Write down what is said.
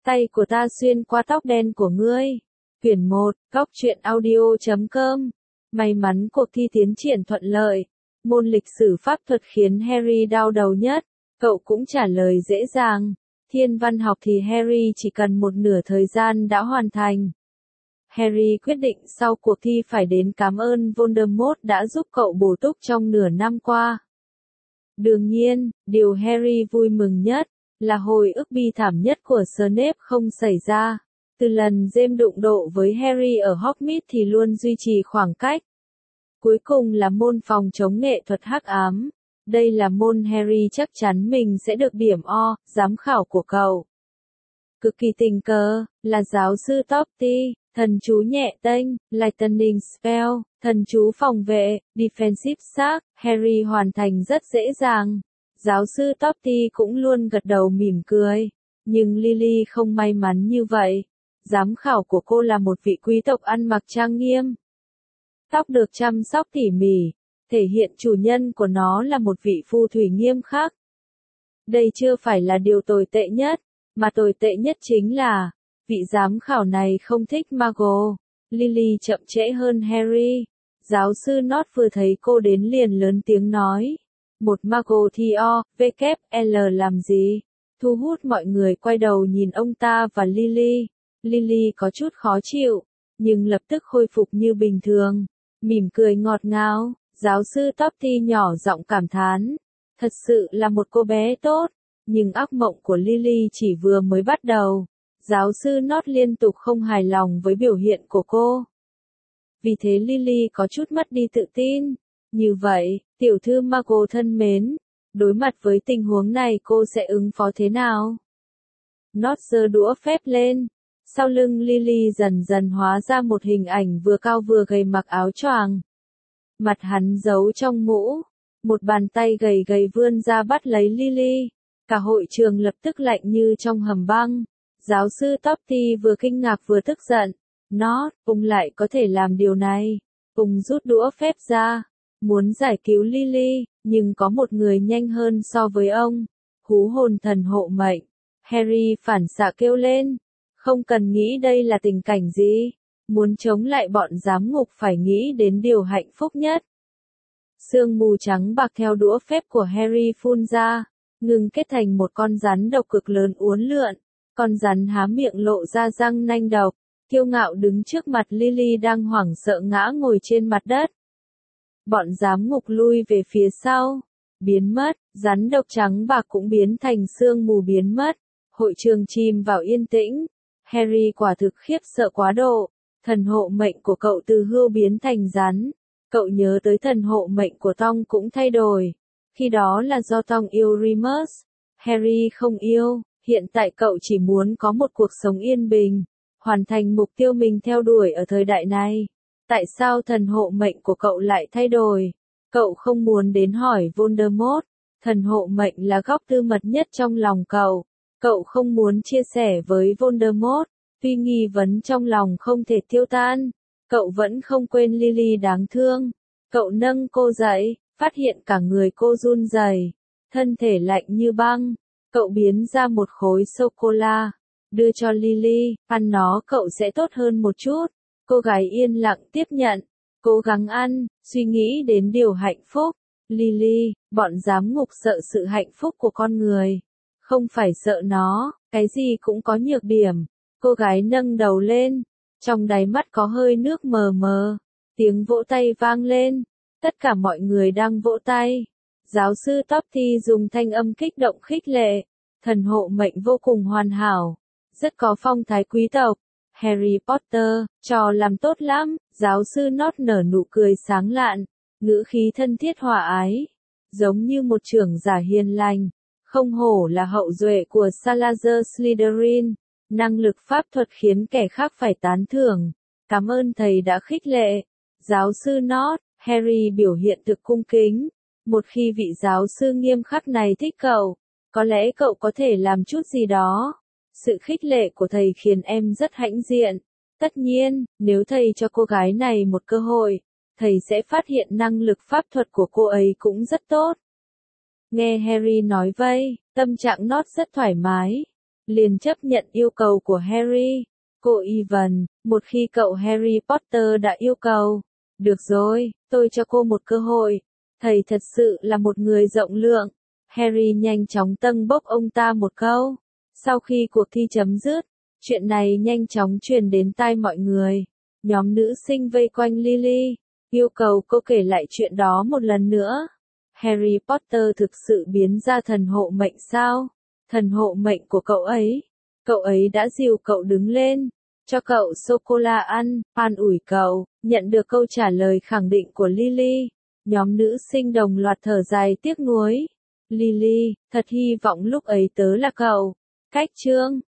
Tay của ta xuyên qua tóc đen của ngươi. Quyển 1, góc truyện audio.com. May mắn cuộc thi tiến triển thuận lợi. Môn lịch sử pháp thuật khiến Harry đau đầu nhất. Cậu cũng trả lời dễ dàng. Thiên văn học thì Harry chỉ cần một nửa thời gian đã hoàn thành. Harry quyết định sau cuộc thi phải đến cảm ơn Voldemort đã giúp cậu bổ túc trong nửa năm qua. Đương nhiên, điều Harry vui mừng nhất là hồi ức bi thảm nhất của Snape không xảy ra. Từ lần James đụng độ với Harry ở Hogsmeade thì luôn duy trì khoảng cách. Cuối cùng là môn phòng chống nghệ thuật hắc ám. Đây là môn Harry chắc chắn mình sẽ được điểm O, giám khảo của cậu. Cực kỳ tình cờ, là giáo sư Topty, thần chú nhẹ tênh, Lightning Spell, thần chú phòng vệ, Defensive Sack, Harry hoàn thành rất dễ dàng. Giáo sư Topty cũng luôn gật đầu mỉm cười. Nhưng Lily không may mắn như vậy. Giám khảo của cô là một vị quý tộc ăn mặc trang nghiêm. Tóc được chăm sóc tỉ mỉ, thể hiện chủ nhân của nó là một vị phù thủy nghiêm khắc. Đây chưa phải là điều tồi tệ nhất, mà tồi tệ nhất chính là, vị giám khảo này không thích Muggle. Lily chậm trễ hơn Harry. Giáo sư Nott vừa thấy cô đến liền lớn tiếng nói. Một Muggle thì O, W, L làm gì? Thu hút mọi người quay đầu nhìn ông ta và Lily. Lily có chút khó chịu, nhưng lập tức khôi phục như bình thường. Mỉm cười ngọt ngào, giáo sư Topty nhỏ giọng cảm thán. Thật sự là một cô bé tốt, nhưng ác mộng của Lily chỉ vừa mới bắt đầu. Giáo sư Nott liên tục không hài lòng với biểu hiện của cô. Vì thế Lily có chút mất đi tự tin. Như vậy, tiểu thư Muggle thân mến, đối mặt với tình huống này cô sẽ ứng phó thế nào? Nott giơ đũa phép lên. Sau lưng Lily dần dần hóa ra một hình ảnh vừa cao vừa gầy mặc áo choàng. Mặt hắn giấu trong mũ. Một bàn tay gầy gầy vươn ra bắt lấy Lily. Cả hội trường lập tức lạnh như trong hầm băng. Giáo sư Topty vừa kinh ngạc vừa tức giận. Nott, ông lại có thể làm điều này. Ông rút đũa phép ra. Muốn giải cứu Lily, nhưng có một người nhanh hơn so với ông. Hú hồn thần hộ mệnh. Harry phản xạ kêu lên. Không cần nghĩ đây là tình cảnh gì. Muốn chống lại bọn giám ngục phải nghĩ đến điều hạnh phúc nhất. Sương mù trắng bạc theo đũa phép của Harry phun ra, ngừng kết thành một con rắn độc cực lớn uốn lượn. Con rắn há miệng lộ ra răng nanh độc, kiêu ngạo đứng trước mặt Lily đang hoảng sợ ngã ngồi trên mặt đất. Bọn giám ngục lui về phía sau, biến mất, rắn độc trắng bạc cũng biến thành sương mù biến mất. Hội trường chìm vào yên tĩnh. Harry quả thực khiếp sợ quá độ. Thần hộ mệnh của cậu từ hươu biến thành rắn. Cậu nhớ tới thần hộ mệnh của Tom cũng thay đổi. Khi đó là do Tom yêu Remus. Harry không yêu. Hiện tại cậu chỉ muốn có một cuộc sống yên bình. Hoàn thành mục tiêu mình theo đuổi ở thời đại này. Tại sao thần hộ mệnh của cậu lại thay đổi? Cậu không muốn đến hỏi Voldemort. Thần hộ mệnh là góc tư mật nhất trong lòng cậu. Cậu không muốn chia sẻ với Voldemort. Tuy nghi vấn trong lòng không thể tiêu tan. Cậu vẫn không quên Lily đáng thương. Cậu nâng cô dậy, phát hiện cả người cô run rẩy, thân thể lạnh như băng. Cậu biến ra một khối sô-cô-la, đưa cho Lily, ăn nó cậu sẽ tốt hơn một chút. Cô gái yên lặng tiếp nhận, cố gắng ăn, suy nghĩ đến điều hạnh phúc. Lily, bọn giám ngục sợ sự hạnh phúc của con người. Không phải sợ nó, cái gì cũng có nhược điểm. Cô gái nâng đầu lên, trong đáy mắt có hơi nước mờ mờ. Tiếng vỗ tay vang lên, tất cả mọi người đang vỗ tay. Giáo sư Topty dùng thanh âm kích động khích lệ. Thần hộ mệnh vô cùng hoàn hảo, rất có phong thái quý tộc. Harry Potter, trò làm tốt lắm. Giáo sư Nott nở nụ cười sáng lạn, ngữ khí thân thiết hòa ái, giống như một trưởng giả hiền lành. Không hổ là hậu duệ của Salazar Slytherin, năng lực pháp thuật khiến kẻ khác phải tán thưởng. Cảm ơn thầy đã khích lệ. Giáo sư Nott, Harry biểu hiện thực cung kính. Một khi vị giáo sư nghiêm khắc này thích cậu, có lẽ cậu có thể làm chút gì đó. Sự khích lệ của thầy khiến em rất hãnh diện. Tất nhiên, nếu thầy cho cô gái này một cơ hội, thầy sẽ phát hiện năng lực pháp thuật của cô ấy cũng rất tốt. Nghe Harry nói vậy, tâm trạng Nott rất thoải mái. liền chấp nhận yêu cầu của Harry. Cô Evan, một khi cậu Harry Potter đã yêu cầu. Được rồi, tôi cho cô một cơ hội. Thầy thật sự là một người rộng lượng. Harry nhanh chóng tâng bốc ông ta một câu. Sau khi cuộc thi chấm dứt, chuyện này nhanh chóng truyền đến tai mọi người. Nhóm nữ sinh vây quanh Lily, yêu cầu cô kể lại chuyện đó một lần nữa. Harry Potter thực sự biến ra thần hộ mệnh sao? Thần hộ mệnh của cậu ấy đã dìu cậu đứng lên, cho cậu sô-cô-la ăn, an ủi cậu. Nhận được câu trả lời khẳng định của Lily, nhóm nữ sinh đồng loạt thở dài tiếc nuối. Lily, thật hy vọng lúc ấy tớ là cậu. Cách chương